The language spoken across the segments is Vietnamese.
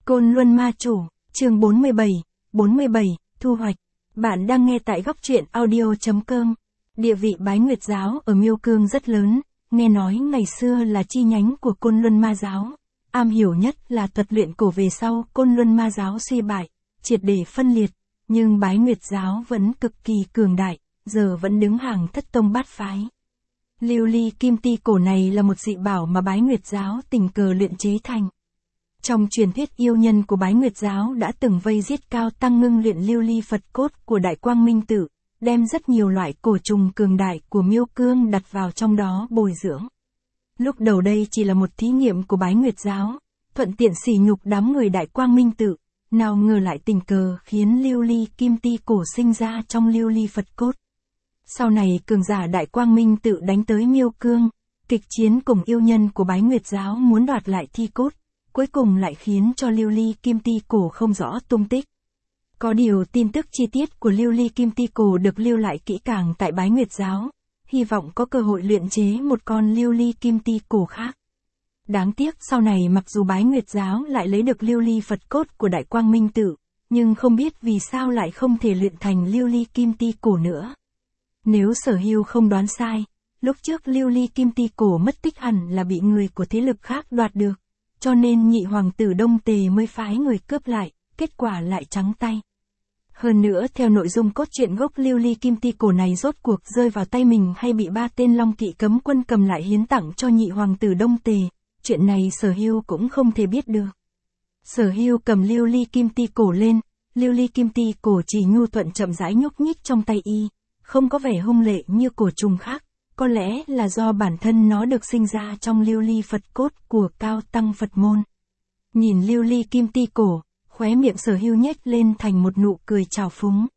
Côn Luân Ma Chủ, chương 47, thu hoạch. Bạn đang nghe tại góc truyện audio.com. Địa vị Bái Nguyệt Giáo ở Miêu Cương rất lớn, nghe nói ngày xưa là chi nhánh của Côn Luân Ma Giáo. Am hiểu nhất là thuật luyện cổ, về sau Côn Luân Ma Giáo suy bại, triệt để phân liệt, nhưng Bái Nguyệt Giáo vẫn cực kỳ cường đại, giờ vẫn đứng hàng thất tông bát phái. Lưu ly kim ti cổ này là một dị bảo mà Bái Nguyệt Giáo tình cờ luyện chế thành. Trong truyền thuyết, yêu nhân của Bái Nguyệt Giáo đã từng vây giết Cao Tăng ngưng luyện lưu ly Phật cốt của Đại Quang Minh Tự, đem rất nhiều loại cổ trùng cường đại của Miêu Cương đặt vào trong đó bồi dưỡng. Lúc đầu đây chỉ là một thí nghiệm của Bái Nguyệt Giáo, thuận tiện sỉ nhục đám người Đại Quang Minh Tự, nào ngờ lại tình cờ khiến lưu ly kim ti cổ sinh ra trong lưu ly Phật cốt. Sau này cường giả Đại Quang Minh Tự đánh tới Miêu Cương, kịch chiến cùng yêu nhân của Bái Nguyệt Giáo muốn đoạt lại thi cốt, cuối cùng lại khiến cho lưu ly kim ti cổ không rõ tung tích. Có điều tin tức chi tiết của lưu ly kim ti cổ được lưu lại kỹ càng tại Bái Nguyệt Giáo, hy vọng có cơ hội luyện chế một con lưu ly kim ti cổ khác. Đáng tiếc sau này mặc dù Bái Nguyệt Giáo lại lấy được lưu ly Phật cốt của Đại Quang Minh Tự, nhưng không biết vì sao lại không thể luyện thành lưu ly kim ti cổ nữa. Nếu Sở Hưu không đoán sai, lúc trước lưu ly kim ti cổ mất tích hẳn là bị người của thế lực khác đoạt được, cho nên nhị hoàng tử Đông Tề mới phái người cướp lại, kết quả lại trắng tay. Hơn nữa theo nội dung cốt truyện gốc, lưu ly kim ti cổ này rốt cuộc rơi vào tay mình hay bị 3 tên Long Kỵ cấm quân cầm lại hiến tặng cho nhị hoàng tử Đông Tề, chuyện này Sở Hưu cũng không thể biết được. Sở Hưu cầm lưu ly kim ti cổ lên, lưu ly kim ti cổ chỉ nhu thuận chậm rãi nhúc nhích trong tay y, không có vẻ hung lệ như cổ trùng khác. Có lẽ là do bản thân nó được sinh ra trong lưu ly Phật cốt của Cao Tăng Phật môn. Nhìn lưu ly kim ti cổ, khóe miệng Sở Hưu nhếch lên thành một nụ cười trào phúng.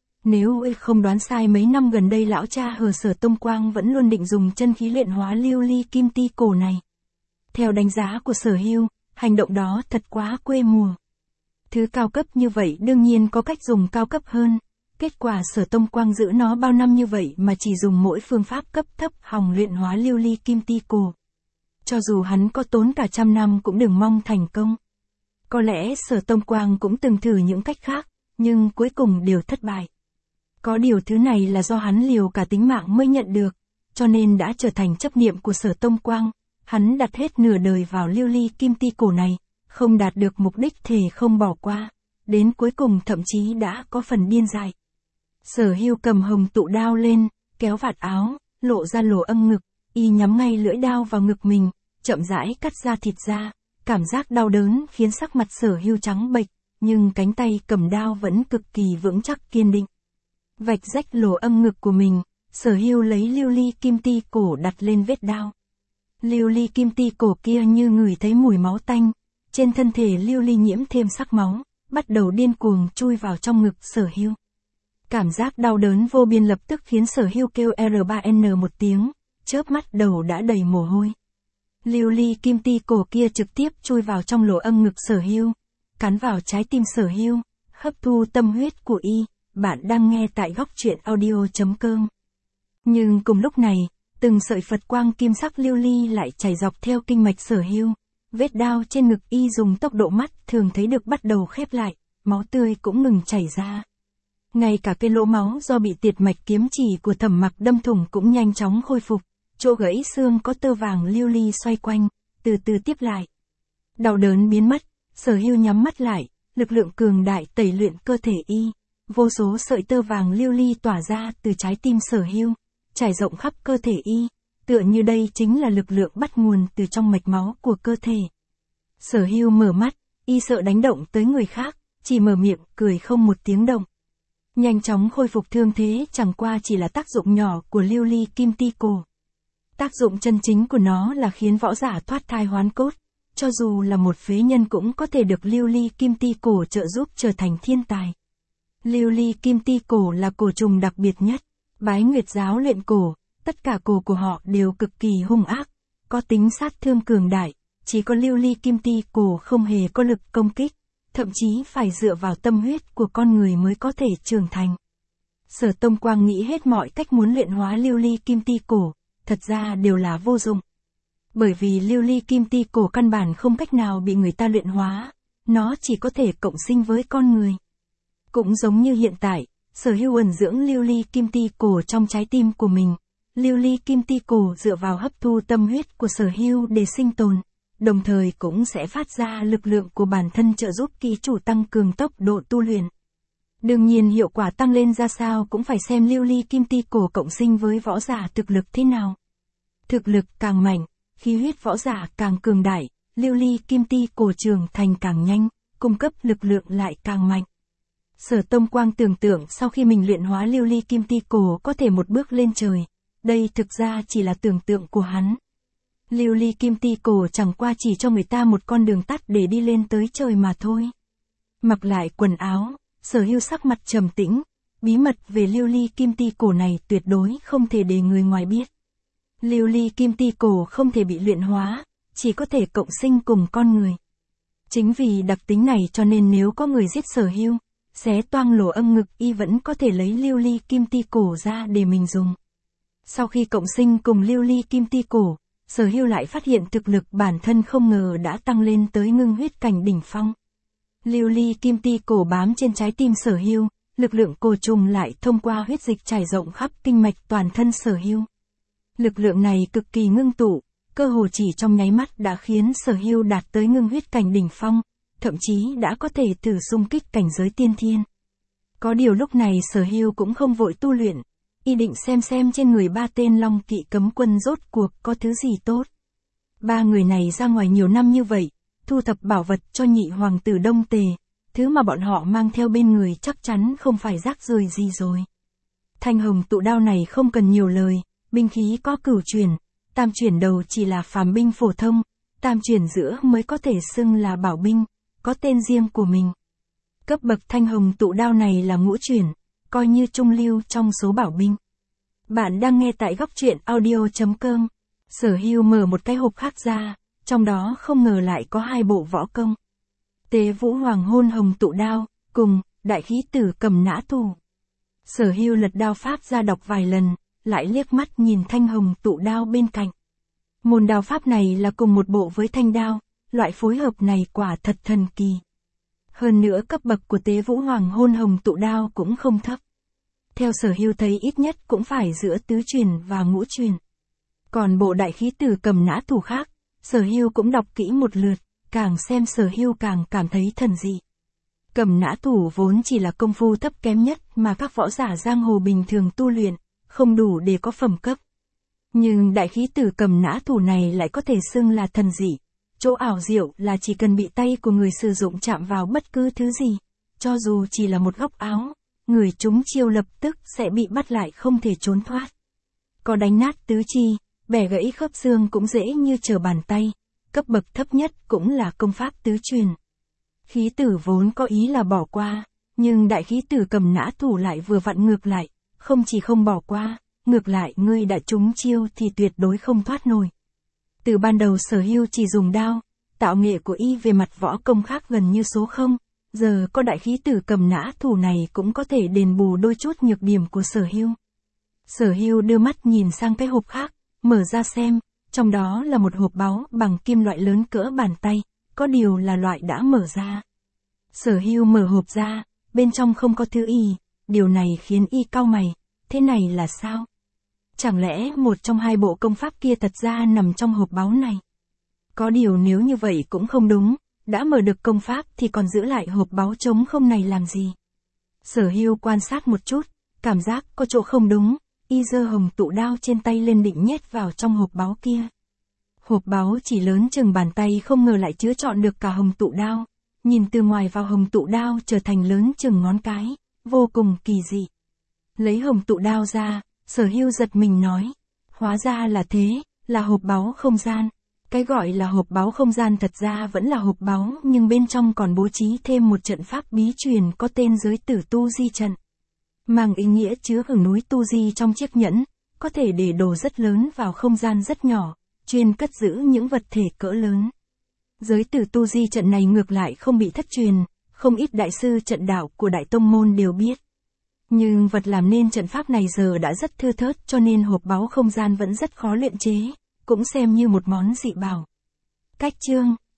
Nếu không đoán sai, mấy năm gần đây lão cha Hờ Sở Tông Quang vẫn luôn định dùng chân khí luyện hóa lưu ly kim ti cổ này. Theo đánh giá của Sở Hưu, hành động đó thật quá quê mùa. Thứ cao cấp như vậy đương nhiên có cách dùng cao cấp hơn. Kết quả Sở Tông Quang giữ nó bao năm như vậy mà chỉ dùng mỗi phương pháp cấp thấp hòng luyện hóa lưu ly kim ti cổ. Cho dù hắn có tốn cả 100 năm cũng đừng mong thành công. Có lẽ Sở Tông Quang cũng từng thử những cách khác, nhưng cuối cùng đều thất bại. Có điều thứ này là do hắn liều cả tính mạng mới nhận được, cho nên đã trở thành chấp niệm của Sở Tông Quang. Hắn đặt hết nửa đời vào lưu ly kim ti cổ này, không đạt được mục đích thề không bỏ qua, đến cuối cùng thậm chí đã có phần điên dại. Sở Hưu cầm hồng tụ đao lên, kéo vạt áo, lộ ra lỗ âm ngực, y nhắm ngay lưỡi đao vào ngực mình, chậm rãi cắt ra thịt ra. Cảm giác đau đớn khiến sắc mặt Sở Hưu trắng bệch, nhưng cánh tay cầm đao vẫn cực kỳ vững chắc kiên định. Vạch rách lỗ âm ngực của mình, Sở Hưu lấy lưu ly kim ti cổ đặt lên vết đao. Lưu ly kim ti cổ kia như ngửi thấy mùi máu tanh, trên thân thể lưu ly nhiễm thêm sắc máu, bắt đầu điên cuồng chui vào trong ngực Sở Hưu. Cảm giác đau đớn vô biên lập tức khiến Sở Hưu kêu R3N một tiếng, chớp mắt đầu đã đầy mồ hôi. Lưu ly kim ti cổ kia trực tiếp chui vào trong lỗ âm ngực Sở Hưu, cắn vào trái tim Sở Hưu, hấp thu tâm huyết của y. Bạn đang nghe tại góc truyện audio.com. Nhưng cùng lúc này, từng sợi Phật quang kim sắc lưu ly lại chảy dọc theo kinh mạch Sở Hưu. Vết đao trên ngực y dùng tốc độ mắt thường thấy được bắt đầu khép lại, máu tươi cũng ngừng chảy ra. Ngay cả cái lỗ máu do bị tiệt mạch kiếm chỉ của Thẩm Mặc đâm thủng cũng nhanh chóng khôi phục, chỗ gãy xương có tơ vàng lưu ly xoay quanh, từ từ tiếp lại. Đau đớn biến mất, Sở Hưu nhắm mắt lại, lực lượng cường đại tẩy luyện cơ thể y, vô số sợi tơ vàng lưu ly tỏa ra từ trái tim Sở Hưu, trải rộng khắp cơ thể y, tựa như đây chính là lực lượng bắt nguồn từ trong mạch máu của cơ thể. Sở Hưu mở mắt, y sợ đánh động tới người khác, chỉ mở miệng cười không một tiếng động. Nhanh chóng khôi phục thương thế chẳng qua chỉ là tác dụng nhỏ của lưu ly kim ti cổ. Tác dụng chân chính của nó là khiến võ giả thoát thai hoán cốt, cho dù là một phế nhân cũng có thể được lưu ly kim ti cổ trợ giúp trở thành thiên tài. Lưu ly kim ti cổ là cổ trùng đặc biệt nhất. Bái Nguyệt Giáo luyện cổ, tất cả cổ của họ đều cực kỳ hung ác, có tính sát thương cường đại, chỉ có lưu ly kim ti cổ không hề có lực công kích, thậm chí phải dựa vào tâm huyết của con người mới có thể trưởng thành. Sở Tông Quang nghĩ hết mọi cách muốn luyện hóa lưu ly kim ti cổ, thật ra đều là vô dụng. Bởi vì lưu ly kim ti cổ căn bản không cách nào bị người ta luyện hóa, nó chỉ có thể cộng sinh với con người. Cũng giống như hiện tại, Sở Hưu ẩn dưỡng lưu ly kim ti cổ trong trái tim của mình. Lưu ly kim ti cổ dựa vào hấp thu tâm huyết của Sở Hưu để sinh tồn, đồng thời cũng sẽ phát ra lực lượng của bản thân trợ giúp ký chủ tăng cường tốc độ tu luyện. Đương nhiên hiệu quả tăng lên ra sao cũng phải xem lưu ly kim ti cổ cộng sinh với võ giả thực lực thế nào. Thực lực càng mạnh, khí huyết võ giả càng cường đại, lưu ly kim ti cổ trưởng thành càng nhanh, cung cấp lực lượng lại càng mạnh. Sở Tông Quang tưởng tượng sau khi mình luyện hóa lưu ly kim ti cổ có thể một bước lên trời. Đây thực ra chỉ là tưởng tượng của hắn. Lưu ly kim ti cổ chẳng qua chỉ cho người ta một con đường tắt để đi lên tới trời mà thôi. Mặc lại quần áo, Sở Hưu sắc mặt trầm tĩnh, bí mật về lưu ly kim ti cổ này tuyệt đối không thể để người ngoài biết. Lưu ly kim ti cổ không thể bị luyện hóa, chỉ có thể cộng sinh cùng con người. Chính vì đặc tính này cho nên nếu có người giết Sở Hưu, xé toang lỗ âm ngực y vẫn có thể lấy lưu ly kim ti cổ ra để mình dùng. Sau khi cộng sinh cùng lưu ly kim ti cổ, Sở Hưu lại phát hiện thực lực bản thân không ngờ đã tăng lên tới ngưng huyết cảnh đỉnh phong. Lưu ly kim ti cổ bám trên trái tim Sở Hưu, lực lượng cổ trùng lại thông qua huyết dịch trải rộng khắp kinh mạch toàn thân Sở Hưu. Lực lượng này cực kỳ ngưng tụ, cơ hồ chỉ trong nháy mắt đã khiến Sở Hưu đạt tới ngưng huyết cảnh đỉnh phong, thậm chí đã có thể thử xung kích cảnh giới tiên thiên. Có điều lúc này Sở Hưu cũng không vội tu luyện, y định xem trên người ba tên Long Kỵ cấm quân rốt cuộc có thứ gì tốt. Ba người này ra ngoài nhiều năm như vậy, thu thập bảo vật cho nhị hoàng tử Đông Tề, thứ mà bọn họ mang theo bên người chắc chắn không phải rác rưởi gì rồi. Thanh hồng tụ đao này không cần nhiều lời, binh khí có cửu chuyển, tam chuyển đầu chỉ là phàm binh phổ thông, tam chuyển giữa mới có thể xưng là bảo binh, có tên riêng của mình. Cấp bậc thanh hồng tụ đao này là ngũ chuyển, coi như trung lưu trong số bảo binh. Bạn đang nghe tại góc truyện audio.com. Sở Hưu mở một cái hộp khác ra, trong đó không ngờ lại có hai bộ võ công. Tế Vũ Hoàng Hôn Hồng Tụ Đao, cùng Đại Khí Tử Cầm Nã Thủ. Sở Hưu lật đao pháp ra đọc vài lần, lại liếc mắt nhìn thanh hồng tụ đao bên cạnh. Môn đao pháp này là cùng một bộ với thanh đao, loại phối hợp này quả thật thần kỳ. Hơn nữa cấp bậc của Tế Vũ Hoàng Hôn Hồng Tụ Đao cũng không thấp. Theo Sở Hưu thấy ít nhất cũng phải giữa tứ truyền và ngũ truyền. Còn bộ Đại Khí Tử Cầm Nã Thủ khác, Sở Hưu cũng đọc kỹ một lượt, càng xem Sở Hưu càng cảm thấy thần dị. Cầm nã thủ vốn chỉ là công phu thấp kém nhất mà các võ giả giang hồ bình thường tu luyện, không đủ để có phẩm cấp. Nhưng đại khí tử cầm nã thủ này lại có thể xưng là thần dị. Chỗ ảo diệu là chỉ cần bị tay của người sử dụng chạm vào bất cứ thứ gì, cho dù chỉ là một góc áo, người trúng chiêu lập tức sẽ bị bắt lại không thể trốn thoát. Có đánh nát tứ chi, bẻ gãy khớp xương cũng dễ như trở bàn tay, cấp bậc thấp nhất cũng là công pháp tứ truyền. Khí tử vốn có ý là bỏ qua, nhưng đại khí tử cầm nã thủ lại vừa vặn ngược lại, không chỉ không bỏ qua, ngược lại ngươi đã trúng chiêu thì tuyệt đối không thoát nổi. Từ ban đầu Sở Hưu chỉ dùng đao, tạo nghệ của y về mặt võ công khác gần như số 0, giờ có đại khí tử cầm nã thủ này cũng có thể đền bù đôi chút nhược điểm của Sở Hưu. Sở Hưu đưa mắt nhìn sang cái hộp khác, mở ra xem, trong đó là một hộp báu bằng kim loại lớn cỡ bàn tay, có điều là loại đã mở ra. Sở Hưu mở hộp ra, bên trong không có thứ y, điều này khiến y cau mày, thế này là sao? Chẳng lẽ một trong hai bộ công pháp kia thật ra nằm trong hộp báu này? Có điều nếu như vậy cũng không đúng, đã mở được công pháp thì còn giữ lại hộp báu trống không này làm gì? Sở Hưu quan sát một chút, cảm giác có chỗ không đúng, y giơ hồng tụ đao trên tay lên định nhét vào trong hộp báu kia. Hộp báu chỉ lớn chừng bàn tay không ngờ lại chứa trọn được cả hồng tụ đao, nhìn từ ngoài vào hồng tụ đao trở thành lớn chừng ngón cái, vô cùng kỳ dị. Lấy hồng tụ đao ra, Sở Hưu giật mình nói, hóa ra là thế, là hộp báu không gian. Cái gọi là hộp báu không gian thật ra vẫn là hộp báu nhưng bên trong còn bố trí thêm một trận pháp bí truyền có tên giới tử tu di trận. Mang ý nghĩa chứa ở núi tu di trong chiếc nhẫn, có thể để đồ rất lớn vào không gian rất nhỏ, chuyên cất giữ những vật thể cỡ lớn. Giới tử tu di trận này ngược lại không bị thất truyền, không ít đại sư trận đạo của đại tông môn đều biết. Nhưng vật làm nên trận pháp này giờ đã rất thưa thớt cho nên hộp báu không gian vẫn rất khó luyện chế, cũng xem như một món dị bảo. Cách chương